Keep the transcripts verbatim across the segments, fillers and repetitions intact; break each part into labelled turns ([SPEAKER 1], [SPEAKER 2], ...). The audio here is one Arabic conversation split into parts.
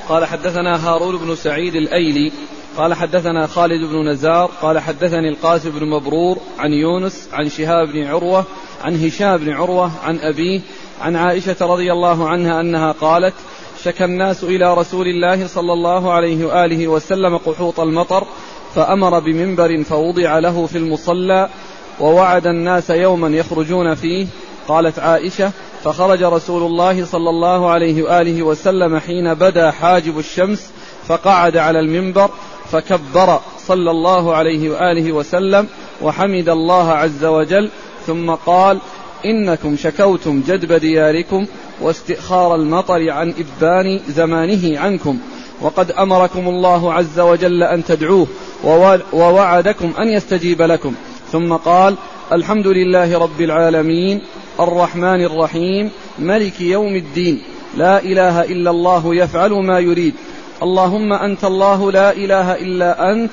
[SPEAKER 1] قال حدثنا هارون بن سعيد الأيلي قال حدثنا خالد بن نزار قال حدثني القاسم بن مبرور عن يونس عن شهاب بن عروة عن هشام بن عروة عن أبيه عن عائشة رضي الله عنها أنها قالت شكى الناس إلى رسول الله صلى الله عليه وآله وسلم قحوط المطر فأمر بمنبر فوضع له في المصلى ووعد الناس يوما يخرجون فيه. قالت عائشة فخرج رسول الله صلى الله عليه وآله وسلم حين بدا حاجب الشمس فقعد على المنبر فكبر صلى الله عليه وآله وسلم وحمد الله عز وجل ثم قال إنكم شكوتم جدب دياركم واستئخار المطر عن إبان زمانه عنكم وقد أمركم الله عز وجل أن تدعوه ووعدكم أن يستجيب لكم. ثم قال الحمد لله رب العالمين الرحمن الرحيم ملك يوم الدين لا إله إلا الله يفعل ما يريد اللهم أنت الله لا إله إلا أنت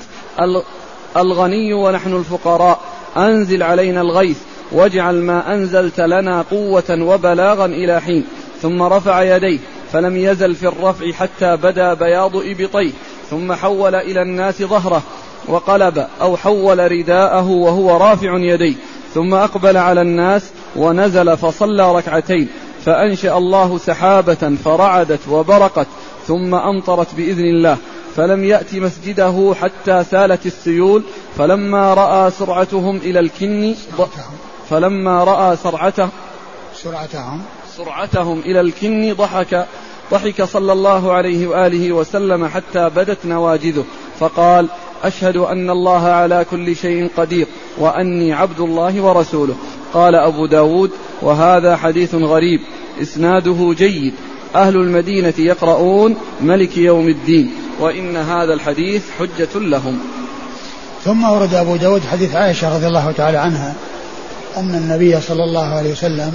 [SPEAKER 1] الغني ونحن الفقراء أنزل علينا الغيث واجعل ما أنزلت لنا قوة وبلاغا إلى حين. ثم رفع يديه فلم يزل في الرفع حتى بدا بياض إبطيه ثم حول إلى الناس ظهره وقلب أو حول رداءه وهو رافع يديه ثم أقبل على الناس ونزل فصلى ركعتين فأنشأ الله سحابة فرعدت وبرقت ثم أمطرت بإذن الله فلم يأت مسجده حتى سالت السيول فلما رأى سرعتهم إلى الكن فلما رأى سرعته
[SPEAKER 2] سرعتهم
[SPEAKER 1] سرعتهم إلى الكن ضحك ضحك صلى الله عليه وآله وسلم حتى بدت نواجذه فقال أشهد أن الله على كل شيء قدير وأني عبد الله ورسوله. قال أبو داود وهذا حديث غريب إسناده جيد أهل المدينة يقرؤون ملك يوم الدين وإن هذا الحديث حجة لهم.
[SPEAKER 2] ثم ورد أبو داود حديث عائشة رضي الله تعالى عنها أن النبي صلى الله عليه وسلم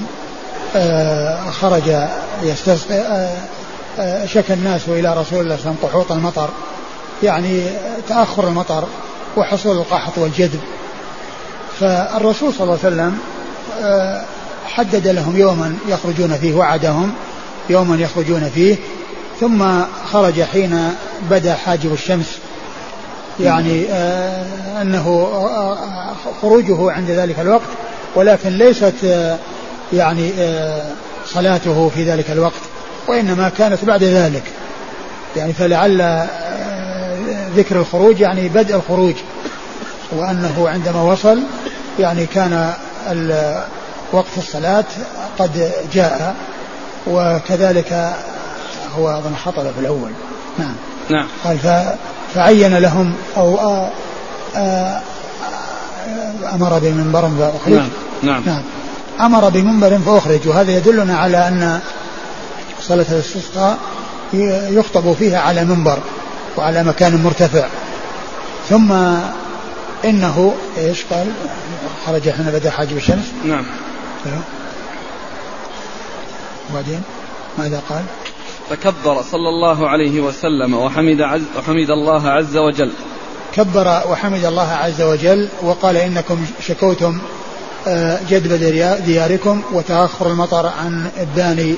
[SPEAKER 2] خرج يستسقي شكى الناس إلى رسول الله صلى الله عليه وسلم قحوط المطر يعني تأخر المطر وحصول القحط والجدب. فالرسول صلى الله عليه وسلم حدد لهم يوما يخرجون فيه وعدهم يوما يخرجون فيه ثم خرج حين بدا حاجب الشمس يعني أنه خروجه عند ذلك الوقت ولكن ليست يعني صلاته في ذلك الوقت وإنما كانت بعد ذلك يعني فلعل ذكر الخروج يعني بدء الخروج وأنه عندما وصل يعني كان وقت الصلاة قد جاء وكذلك هو أظن حطب في الأول. نعم
[SPEAKER 1] نعم
[SPEAKER 2] قال فعين لهم أو آآ آآ أمر بمنبر فأخرج.
[SPEAKER 1] نعم نعم,
[SPEAKER 2] نعم. أمر بمنبر فأخرج وهذا يدلنا على أن صلاة الاستسقاء يخطب فيها على منبر وعلى مكان مرتفع. ثم إنه إيش قال خرج حين بدأ حاجب الشمس.
[SPEAKER 1] نعم
[SPEAKER 2] وبعدين ماذا قال
[SPEAKER 1] فكبر صلى الله عليه وسلم وحمد, عز وحمد الله عز وجل
[SPEAKER 2] كبر وحمد الله عز وجل وقال إنكم شكوتم جدب دياركم وتأخر المطر عن إبان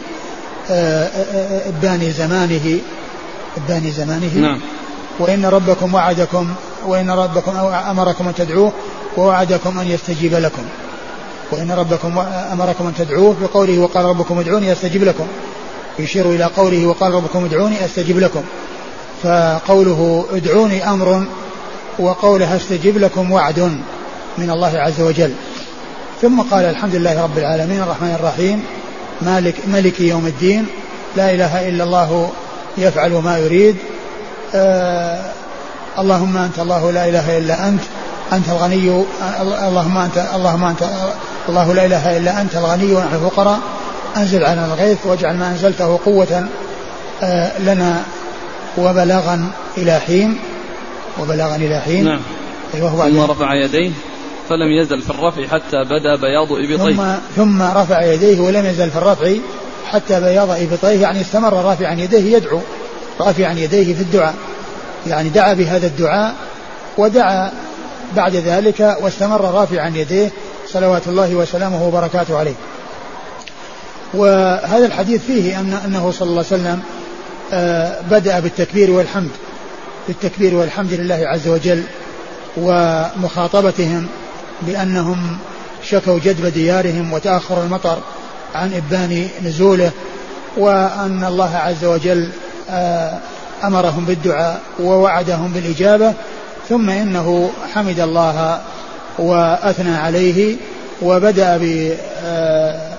[SPEAKER 2] إبان زمانه إبان زمانه
[SPEAKER 1] نعم.
[SPEAKER 2] وإن ربكم وعدكم وإن ربكم أمركم أن تدعوه ووعدكم أن يستجيب لكم وإن ربكم أمركم أن تدعوه بقوله وقال ربكم ادعوني أستجيب لكم يشير إلى قوله وقال ربكم ادعوني أستجيب لكم فقوله ادعوني أمر وقولها استجيب لكم وعد من الله عز وجل. ثم قال الحمد لله رب العالمين الرحمن الرحيم مالك, ملك يوم الدين لا إله إلا الله يفعل ما يريد آه اللهم أنت الله لا إله إلا أنت أنت الغني اللهم أنت اللهم أنت الله لا إله إلا أنت الغني ونحن الفقراء أنزل علينا الغيث واجعل ما أنزلته قوة آه لنا وبلاغا إلى حين وبلاغا إلى حين.
[SPEAKER 1] نعم. ثم رفع يديه فلم يزل في الرفع حتى بدا بياض إبطيه
[SPEAKER 2] ثم, ثم رفع يديه ولم يزل في الرفع حتى بياض إبطيه يعني استمر رافعا يديه يدعو رافعا يديه في الدعاء يعني دعا بهذا الدعاء ودعا بعد ذلك واستمر رافعا يديه صلوات الله وسلامه وبركاته عليه. وهذا الحديث فيه أن أنه صلى الله عليه وسلم بدأ بالتكبير والحمد بالتكبير والحمد لله عز وجل، ومخاطبتهم بأنهم شكوا جدب ديارهم وتأخر المطر عن إبان نزوله، وأن الله عز وجل أمرهم بالدعاء ووعدهم بالإجابة. ثم إنه حمد الله وأثنى عليه، وبدأ بهذه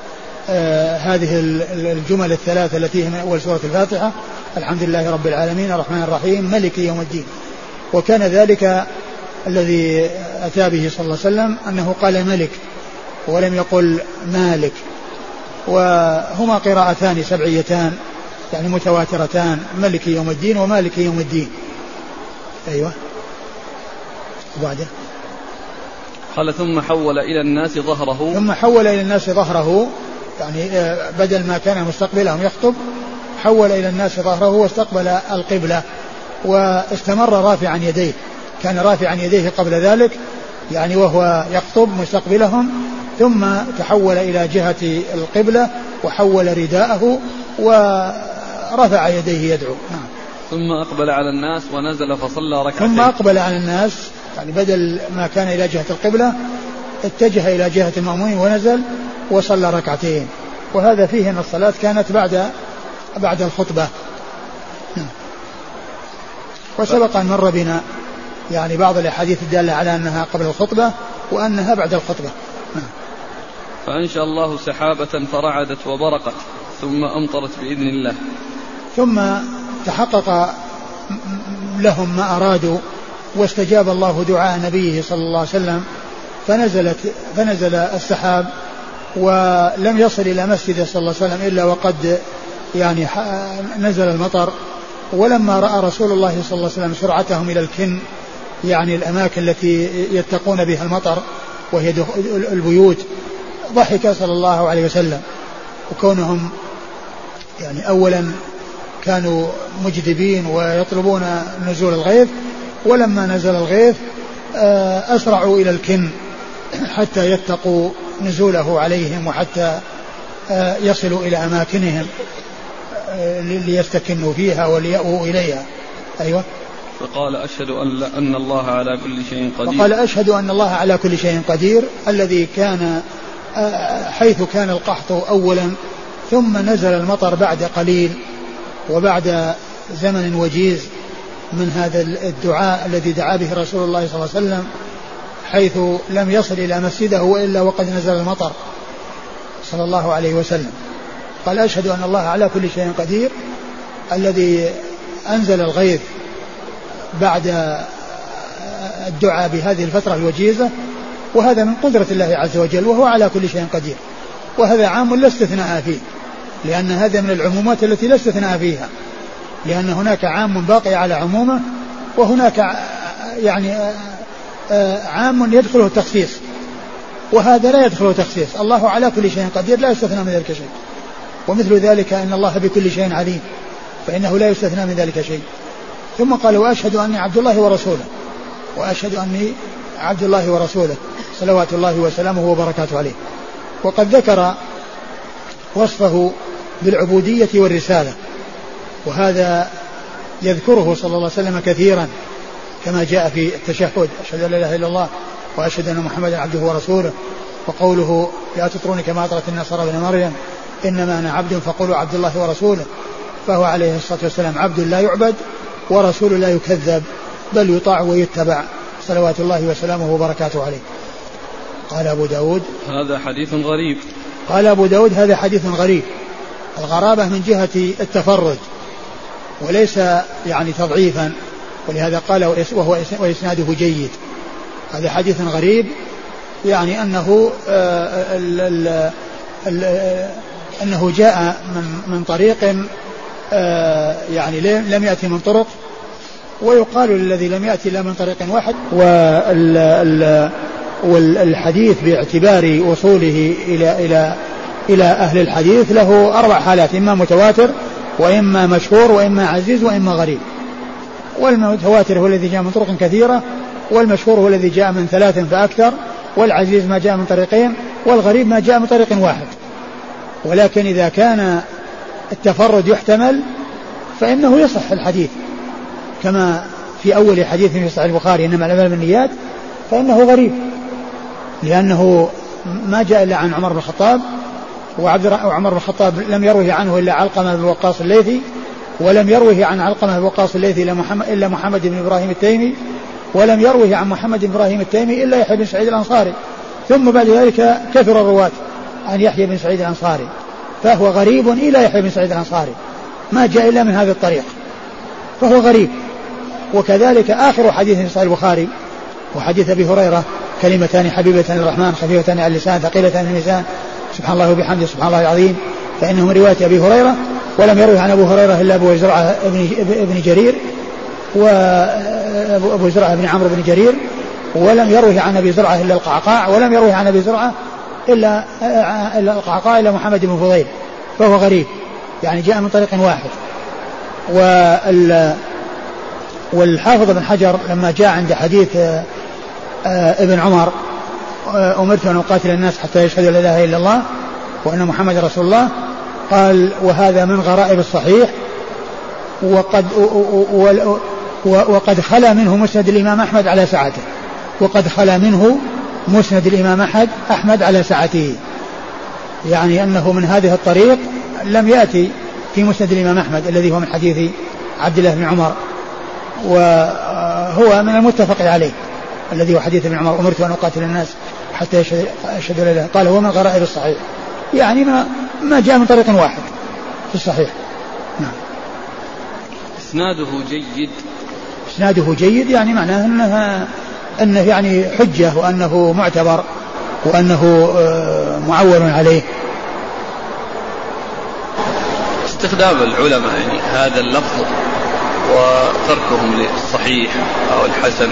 [SPEAKER 2] الجمل الثلاثة التي هي أول سورة الفاتحة: الحمد لله رب العالمين الرحمن الرحيم مالك يوم الدين. وكان ذلك الذي أتى به صلى الله عليه وسلم أنه قال ملك ولم يقل مالك، وهما قراءتان سبعيتان يعني متواترتان: ملك يوم الدين ومالك يوم الدين. أيوة. وبعده
[SPEAKER 1] قال ثم حول إلى الناس ظهره
[SPEAKER 2] ثم حول إلى الناس ظهره يعني بدل ما كان مستقبلهم يخطب حول إلى الناس ظهره واستقبل القبلة، واستمر رافعا يديه، كان رافعا يديه قبل ذلك يعني وهو يخطب مستقبلهم، ثم تحول إلى جهة القبلة وحول رداءه ورفع يديه يدعو. نعم.
[SPEAKER 1] ثم أقبل على الناس ونزل فصلى ركعتين.
[SPEAKER 2] ثم أقبل على الناس يعني بدل ما كان إلى جهة القبلة اتجه إلى جهة المأمومين ونزل وصلى ركعتين، وهذا فيه أن الصلاة كانت بعد بعد الخطبة. وسبق أن مر بنا يعني بعض الأحاديث الدالة على أنها قبل الخطبة وأنها بعد الخطبة.
[SPEAKER 1] فأنشأ الله سحابة فرعدت وبرقت ثم أمطرت بإذن الله.
[SPEAKER 2] ثم تحقق لهم ما أرادوا واستجاب الله دعاء نبيه صلى الله عليه وسلم، فنزلت فنزل السحاب ولم يصل إلى مسجد صلى الله عليه وسلم إلا وقد يعني نزل المطر. ولما رأى رسول الله صلى الله عليه وسلم سرعتهم إلى الكن يعني الأماكن التي يتقون بها المطر وهي البيوت ضحك صلى الله عليه وسلم، وكونهم يعني أولا كانوا مجدبين ويطلبون نزول الغيث، ولما نزل الغيث أسرعوا إلى الكن حتى يتقوا نزوله عليهم وحتى يصلوا إلى أماكنهم ليستكنوا فيها وليأووا إليها. أيوة.
[SPEAKER 1] فقال أشهد أن, أن الله على كل شيء قدير.
[SPEAKER 2] فقال أشهد أن الله على كل شيء قدير، الذي كان حيث كان القحط أولا ثم نزل المطر بعد قليل وبعد زمن وجيز من هذا الدعاء الذي دعا به رسول الله صلى الله عليه وسلم، حيث لم يصل إلى مسجده وإلا وقد نزل المطر صلى الله عليه وسلم. قال أشهد أن الله على كل شيء قدير، الذي أنزل الغيث بعد الدعاء بهذه الفترة الوجيزة، وهذا من قدرة الله عز وجل، وهو على كل شيء قدير، وهذا عام لا استثناء فيه، لأن هذا من العمومات التي لا استثناء فيها، لأن هناك عام باقي على عمومه، وهناك يعني عام يدخله التخصيص، وهذا لا يدخله تخصيص. الله على كل شيء قدير لا يستثنى من ذلك شيء، ومثل ذلك أن الله بكل شيء عليم، فإنه لا يستثنى من ذلك شيء. ثم قال وأشهد أني عبد الله ورسوله، وأشهد أني عبد الله ورسوله صلوات الله وسلامه وبركاته عليه. وقد ذكر وصفه بالعبودية والرسالة، وهذا يذكره صلى الله عليه وسلم كثيرا كما جاء في التشهد: أشهد أن لا إله إلا الله وأشهد أن محمدا عبده ورسوله. وقوله: لا تطروني كما أطرت النصارى ابن مريم إنما أنا عبد فقولوا عبد الله ورسوله. فهو عليه الصلاة والسلام عبد لا يعبد ورسول لا يكذب، بل يطاع ويتبع صلوات الله وسلامه وبركاته عليه. قال أبو داود:
[SPEAKER 1] هذا حديث غريب.
[SPEAKER 2] قال أبو داود: هذا حديث غريب. الغرابة من جهة التفرد وليس يعني تضعيفا، ولهذا قال وهو وإسناده جيد. هذا حديث غريب يعني أنه آه ال ال ال أنه جاء من, من طريق آه يعني لم يأتي من طرق، ويقال للذي لم يأتي إلا من طريق واحد. والحديث باعتبار وصوله إلى إلى إلى أهل الحديث له أربع حالات: إما متواتر وإما مشهور وإما عزيز وإما غريب. والمتواتر هو الذي جاء من طرق كثيرة، والمشهور هو الذي جاء من ثلاث فأكثر، والعزيز ما جاء من طريقين، والغريب ما جاء من طريق واحد. ولكن إذا كان التفرد يحتمل فإنه يصح الحديث كما في أول حديث في صحيح البخاري إنما الأعمال بالنيات، فإنه غريب لأنه ما جاء إلا عن عمر بن الخطاب، وعمر بن الخطاب لم يروه عنه إلا علقمة بن وقاص الليثي، ولم يروه عن علقمة بن وقاص الليثي إلا محمد بن إبراهيم التيمي، ولم يروه عن محمد بن إبراهيم التيمي إلا يحيى بن سعيد الأنصاري، ثم بعد ذلك كثر الرواة عن يحيى بن سعيد الأنصاري، فهو غريب إلى يحيى بن سعيد الأنصاري، ما جاء إلا من هذا الطريق فهو غريب. وكذلك آخر حديث في صحيح البخاري وحديث أبي هريرة كلمتان حبيبتان للرحمن خفيفتان على اللسان ثقيلتان في الميزان سبحان الله وبحمده سبحان الله العظيم، فإنه من رواية أبي هريرة، ولم يروه عن أبو هريرة إلا أبو زرعة ابن جرير وأبو زرعة بن عمرو بن جرير، ولم يروه عن أبي زرعة إلا القعقاع، ولم يروه عن أبي زرعة إلا القعقاع إلا محمد بن فضيل، فهو غريب يعني جاء من طريق واحد. والحافظ بن حجر لما جاء عند حديث ابن عمر أمرت أن أقاتل الناس حتى يشهدوا لا إله إلا الله وأن محمد رسول الله، قال وهذا من غرائب الصحيح، وقد وقد خلا منه مسند الإمام أحمد على سعته، وقد خلا منه مسند الإمام أحمد أحمد على سعته، يعني أنه من هذه الطريق لم يأتي في مسند الإمام أحمد الذي هو من حديث عبد الله بن عمر، وهو من المتفق عليه الذي هو حديث ابن عمر أمرت أن أقاتل الناس حتى يشهدوا لا إله، قال هو من غرائب الصحيح، يعني ما ما جاء من طريق واحد في الصحيح. نعم.
[SPEAKER 1] إسناده جيد.
[SPEAKER 2] إسناده جيد يعني معناه أنه أنه يعني حجة، وأنه معتبر، وأنه معول عليه.
[SPEAKER 1] استخدام العلماء يعني هذا اللفظ وتركهم للصحيح أو الحسن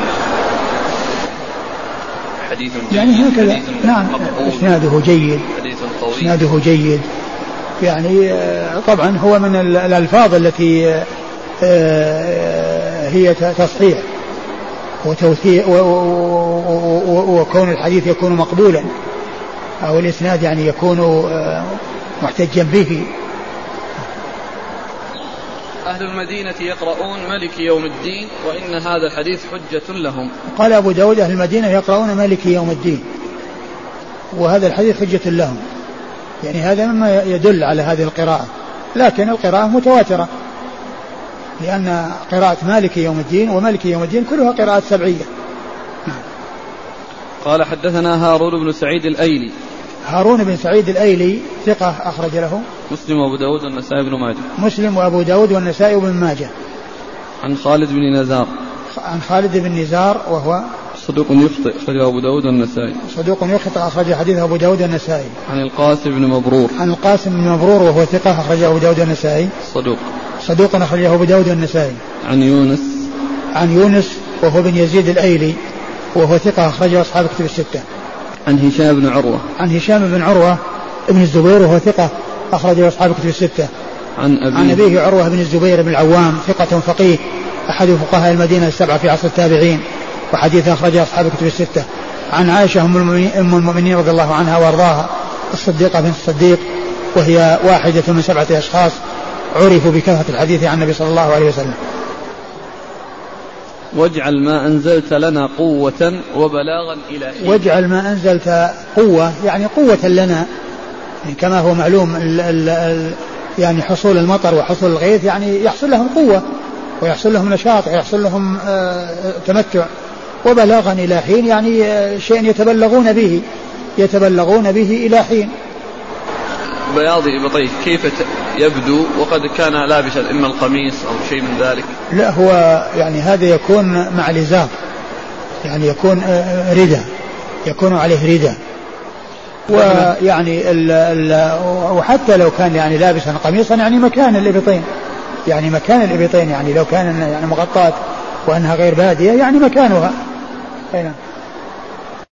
[SPEAKER 1] حديث جيد
[SPEAKER 2] يعني هكذا. نعم إسناده جيد،
[SPEAKER 1] حديث قوي،
[SPEAKER 2] إسناده جيد يعني طبعا هو من الألفاظ التي هي تصحيح وتوثيق، وكون الحديث يكون مقبولا أو الإسناد يعني يكون محتجا به.
[SPEAKER 1] أهل المدينة يقرؤون مالك يوم الدين وإن هذا الحديث حجة لهم.
[SPEAKER 2] قال أبو داود أهل المدينة يقرؤون مالك يوم الدين وهذا الحديث حجة لهم، يعني هذا مما يدل على هذه القراءة، لكن القراءة متواترة لأن قراءة مالك يوم الدين ومالك يوم الدين كلها قراءات سبعية.
[SPEAKER 1] قال حدثنا هارون بن سعيد الأيلي.
[SPEAKER 2] هارون بن سعيد الأيلي ثقة أخرج له
[SPEAKER 1] مسلم وأبو داود والنسائي بن ماجه.
[SPEAKER 2] مسلم وأبو داود والنسائي بن ماجه.
[SPEAKER 1] عن خالد بن نزار.
[SPEAKER 2] عن خالد بن نزار وهو
[SPEAKER 1] صدوق يخطئ أخرجه أبو داود والنسائي.
[SPEAKER 2] صدوق يخطئ أخرج حديثه أبو داود والنسائي.
[SPEAKER 1] عن القاسم بن مبرور.
[SPEAKER 2] عن القاسم بن مبرور وهو ثقة أخرجه أبو داود والنسائي.
[SPEAKER 1] صدوق.
[SPEAKER 2] صدوق أخرجه أبو داود والنسائي.
[SPEAKER 1] عن يونس.
[SPEAKER 2] عن يونس وهو بن يزيد الأيلي وهو ثقة أخرجه أصحاب كتب الستة.
[SPEAKER 1] عن هشام بن عروة.
[SPEAKER 2] عن هشام بن عروة ابن الزبير وهو ثقة أخرجه أصحاب كتب الستة.
[SPEAKER 1] عن أبيه.
[SPEAKER 2] عن أبيه عروة بن الزبير بن العوام ثقة فقيه أحد فقهاء المدينة السبعة في عصر التابعين وحديث أخرجه أصحاب كتب الستة. عن عائشة أم المؤمنين رضي الله عنها وأرضاها الصديقة بنت الصديق وهي واحدة من سبعة أشخاص عرفوا بكثرة الحديث عن النبي صلى الله عليه وسلم.
[SPEAKER 1] واجعل ما أنزلت لنا قوة وبلاغا إلى حين.
[SPEAKER 2] واجعل ما أنزلت قوة يعني قوة لنا، يعني كما هو معلوم ال ال ال يعني حصول المطر وحصول الغيث يعني يحصل لهم قوة ويحصل لهم نشاط ويحصل لهم آه تمتع، وبلاغا إلى حين يعني آه شيء يتبلغون به يتبلغون به إلى حين.
[SPEAKER 1] بياض إبطيه كيف يبدو وقد كان لابسا إما القميص أو شيء من ذلك؟
[SPEAKER 2] لا هو يعني هذا يكون مع الإزار، يعني يكون ردة، يكون عليه ردة، ويعني ال ال وحتى لو كان يعني لابسا قميصا يعني مكان الإبطين، يعني مكان الإبطين يعني لو كان يعني مغطاة وأنها غير بادية يعني مكانها.